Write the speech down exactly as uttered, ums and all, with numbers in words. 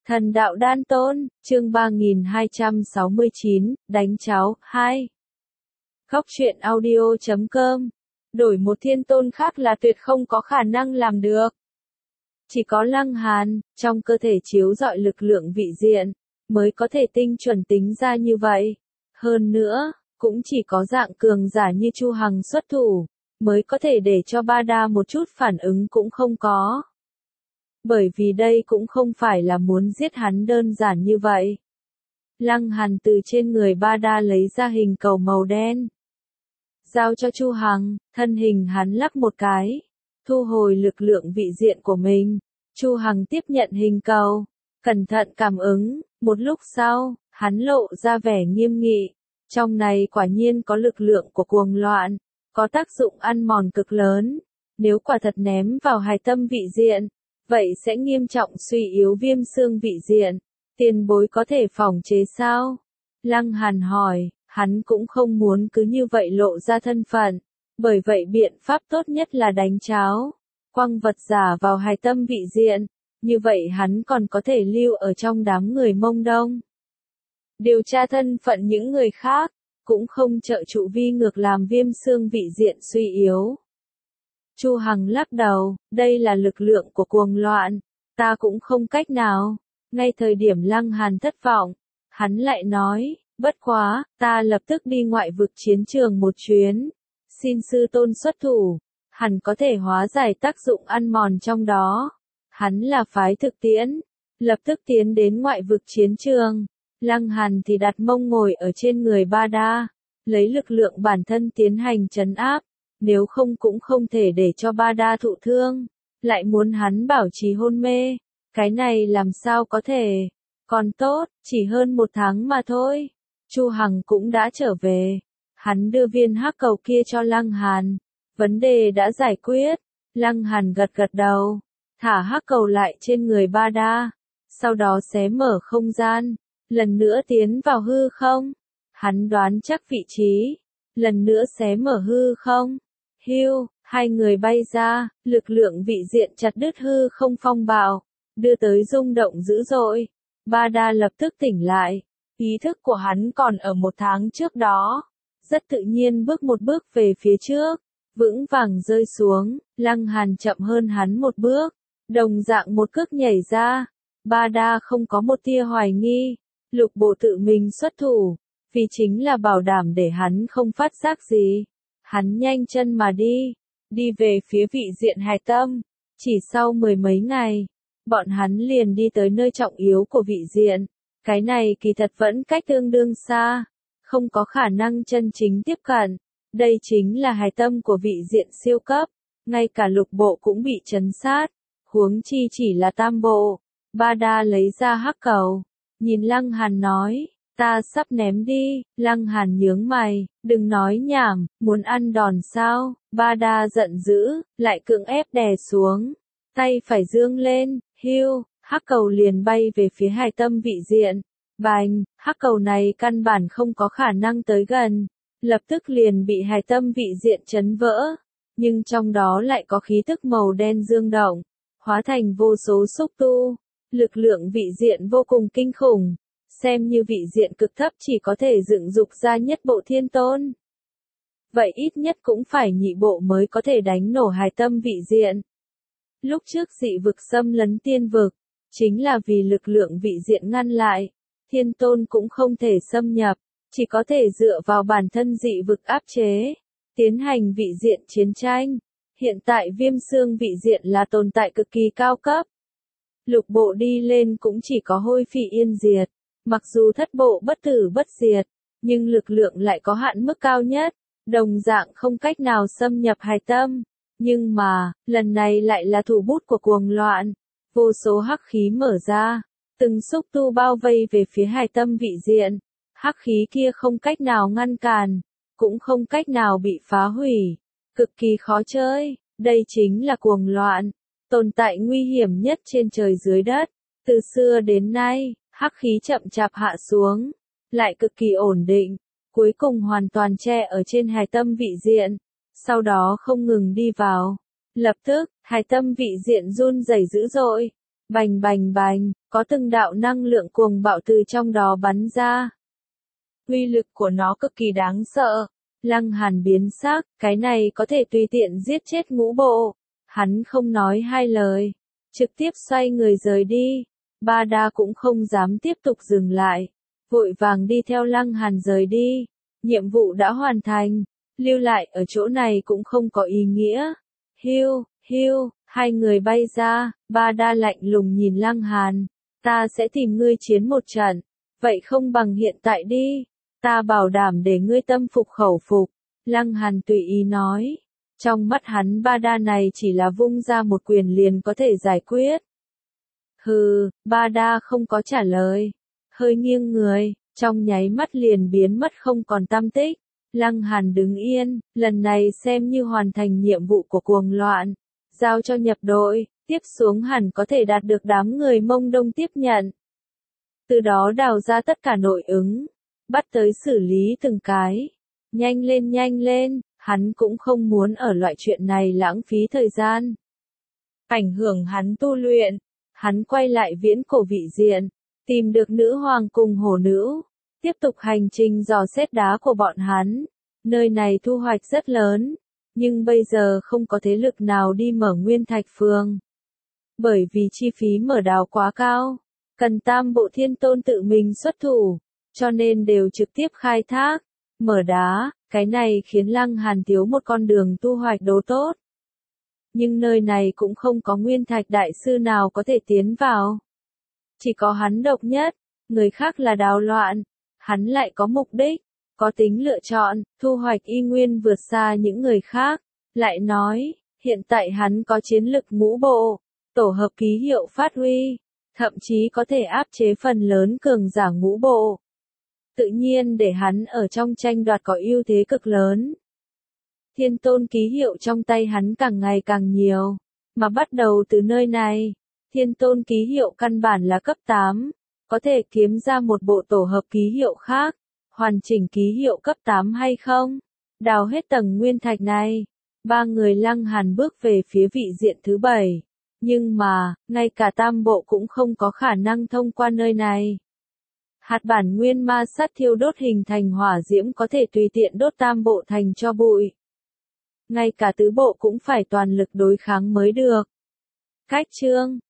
Thần đạo đan tôn, chương ba nghìn hai trăm sáu mươi chín, đánh cháo, hai. Góc truyện audio chấm com. Đổi một thiên tôn khác là tuyệt không có khả năng làm được. Chỉ có Lăng Hàn, trong cơ thể chiếu rọi lực lượng vị diện, mới có thể tinh chuẩn tính ra như vậy. Hơn nữa, cũng chỉ có dạng cường giả như Chu Hằng xuất thủ, mới có thể để cho Ba Đa một chút phản ứng cũng không có. Bởi vì đây cũng không phải là muốn giết hắn đơn giản như vậy. Lăng Hàn từ trên người Ba Đa lấy ra hình cầu màu đen. Giao cho Chu Hằng, thân hình hắn lắc một cái. Thu hồi lực lượng vị diện của mình. Chu Hằng tiếp nhận hình cầu. Cẩn thận cảm ứng, một lúc sau, hắn lộ ra vẻ nghiêm nghị. Trong này quả nhiên có lực lượng của cuồng loạn. Có tác dụng ăn mòn cực lớn. Nếu quả thật ném vào hài tâm vị diện, vậy sẽ nghiêm trọng suy yếu viêm xương vị diện. Tiền bối có thể phòng chế sao? Lăng Hàn hỏi, hắn cũng không muốn cứ như vậy lộ ra thân phận. Bởi vậy biện pháp tốt nhất là đánh cháo. Quăng vật giả vào hài tâm vị diện. Như vậy hắn còn có thể lưu ở trong đám người Mông Đông. Điều tra thân phận những người khác, cũng không trợ trụ vi ngược làm viêm xương vị diện suy yếu. Chu Hằng lắc đầu, đây là lực lượng của cuồng loạn, ta cũng không cách nào. Ngay thời điểm Lăng Hàn thất vọng, hắn lại nói, bất quá, ta lập tức đi ngoại vực chiến trường một chuyến. Xin sư tôn xuất thủ, hẳn có thể hóa giải tác dụng ăn mòn trong đó. Hắn là phái thực tiễn, lập tức tiến đến ngoại vực chiến trường. Lăng Hàn thì đặt mông ngồi ở trên người Ba Đa, lấy lực lượng bản thân tiến hành trấn áp. Nếu không cũng không thể để cho Ba Đa thụ thương, lại muốn hắn bảo trì hôn mê, cái này làm sao có thể. Còn tốt, chỉ hơn một tháng mà thôi. Chu Hằng cũng đã trở về, hắn đưa viên hắc cầu kia cho Lăng Hàn, vấn đề đã giải quyết. Lăng Hàn gật gật đầu, thả hắc cầu lại trên người Ba Đa, sau đó xé mở không gian, lần nữa tiến vào hư không. Hắn đoán chắc vị trí, lần nữa xé mở hư không. Hiu, hai người bay ra, lực lượng vị diện chặt đứt hư không phong bạo, đưa tới rung động dữ dội. Ba Đa lập tức tỉnh lại, ý thức của hắn còn ở một tháng trước đó, rất tự nhiên bước một bước về phía trước, vững vàng rơi xuống. Lăng Hàn chậm hơn hắn một bước, đồng dạng một cước nhảy ra. Ba Đa không có một tia hoài nghi, lục bộ tự mình xuất thủ, vì chính là bảo đảm để hắn không phát giác gì. Hắn nhanh chân mà đi, đi về phía vị diện hài tâm. Chỉ sau mười mấy ngày, bọn hắn liền đi tới nơi trọng yếu của vị diện. Cái này kỳ thật vẫn cách tương đương xa, không có khả năng chân chính tiếp cận. Đây chính là hài tâm của vị diện siêu cấp, ngay cả lục bộ cũng bị trấn sát, huống chi chỉ là tam bộ. Ba Đa lấy ra hắc cầu, nhìn Lăng Hàn nói, ta sắp ném đi. Lăng Hàn nhướng mày, đừng nói nhảm, muốn ăn đòn sao? Ba Đa giận dữ, lại cưỡng ép đè xuống, tay phải dương lên, hiu, hắc cầu liền bay về phía hài tâm vị diện. Bành, hắc cầu này căn bản không có khả năng tới gần, lập tức liền bị hài tâm vị diện chấn vỡ. Nhưng trong đó lại có khí tức màu đen dương động, hóa thành vô số xúc tu, lực lượng vị diện vô cùng kinh khủng. Xem như vị diện cực thấp chỉ có thể dựng dục ra nhất bộ thiên tôn. Vậy ít nhất cũng phải nhị bộ mới có thể đánh nổ hài tâm vị diện. Lúc trước dị vực xâm lấn tiên vực, chính là vì lực lượng vị diện ngăn lại, thiên tôn cũng không thể xâm nhập, chỉ có thể dựa vào bản thân dị vực áp chế, tiến hành vị diện chiến tranh. Hiện tại viêm xương vị diện là tồn tại cực kỳ cao cấp. Lục bộ đi lên cũng chỉ có hôi phi yên diệt. Mặc dù thất bộ bất tử bất diệt, nhưng lực lượng lại có hạn mức cao nhất, đồng dạng không cách nào xâm nhập hài tâm. Nhưng mà, lần này lại là thủ bút của cuồng loạn, vô số hắc khí mở ra, từng xúc tu bao vây về phía hài tâm vị diện. Hắc khí kia không cách nào ngăn cản, cũng không cách nào bị phá hủy, cực kỳ khó chơi. Đây chính là cuồng loạn, tồn tại nguy hiểm nhất trên trời dưới đất, từ xưa đến nay. Hắc khí chậm chạp hạ xuống, lại cực kỳ ổn định, cuối cùng hoàn toàn che ở trên hài tâm vị diện, sau đó không ngừng đi vào. Lập tức, hài tâm vị diện run rẩy dữ dội, Bành bành bành, có từng đạo năng lượng cuồng bạo từ trong đó bắn ra. Uy lực của nó cực kỳ đáng sợ. Lăng Hàn biến sắc, cái này có thể tùy tiện giết chết ngũ bộ. Hắn không nói hai lời, trực tiếp xoay người rời đi. Ba Đa cũng không dám tiếp tục dừng lại, vội vàng đi theo Lăng Hàn rời đi. Nhiệm vụ đã hoàn thành, lưu lại ở chỗ này cũng không có ý nghĩa. Hiu, hiu, hai người bay ra, Ba Đa lạnh lùng nhìn Lăng Hàn. Ta sẽ tìm ngươi chiến một trận, vậy không bằng hiện tại đi. Ta bảo đảm để ngươi tâm phục khẩu phục. Lăng Hàn tùy ý nói. Trong mắt hắn Ba Đa này chỉ là vung ra một quyền liền có thể giải quyết. Hừ, Ba Đa không có trả lời. Hơi nghiêng người, trong nháy mắt liền biến mất không còn tăm tích. Lăng Hàn đứng yên, lần này xem như hoàn thành nhiệm vụ của cuồng loạn. Giao cho nhập đội, tiếp xuống hẳn có thể đạt được đám người Mông Đông tiếp nhận. Từ đó đào ra tất cả nội ứng, bắt tới xử lý từng cái. Nhanh lên nhanh lên, hắn cũng không muốn ở loại chuyện này lãng phí thời gian. Ảnh hưởng hắn tu luyện, hắn quay lại viễn cổ vị diện, tìm được nữ hoàng cùng hổ nữ, tiếp tục hành trình dò xét đá của bọn hắn. Nơi này thu hoạch rất lớn, nhưng bây giờ không có thế lực nào đi mở Nguyên Thạch Phường. Bởi vì chi phí mở đào quá cao, cần Tam Bộ Thiên Tôn tự mình xuất thủ, cho nên đều trực tiếp khai thác, mở đá, cái này khiến Lăng Hàn thiếu một con đường tu hoạch đồ tốt. Nhưng nơi này cũng không có Nguyên Thạch Đại Sư nào có thể tiến vào. Chỉ có hắn độc nhất, người khác là đào loạn, hắn lại có mục đích, có tính lựa chọn, thu hoạch y nguyên vượt xa những người khác. Lại nói, hiện tại hắn có chiến lực ngũ bộ, tổ hợp ký hiệu phát huy, thậm chí có thể áp chế phần lớn cường giả ngũ bộ. Tự nhiên để hắn ở trong tranh đoạt có ưu thế cực lớn. Thiên tôn ký hiệu trong tay hắn càng ngày càng nhiều, mà bắt đầu từ nơi này, thiên tôn ký hiệu căn bản là cấp tám, có thể kiếm ra một bộ tổ hợp ký hiệu khác, hoàn chỉnh ký hiệu cấp tám hay không? Đào hết tầng nguyên thạch này, ba người Lăng Hàn bước về phía vị diện thứ bảy, nhưng mà, ngay cả tam bộ cũng không có khả năng thông qua nơi này. Hạt bản nguyên ma sát thiêu đốt hình thành hỏa diễm có thể tùy tiện đốt tam bộ thành cho bụi. Ngay cả tứ bộ cũng phải toàn lực đối kháng mới được. Cách chương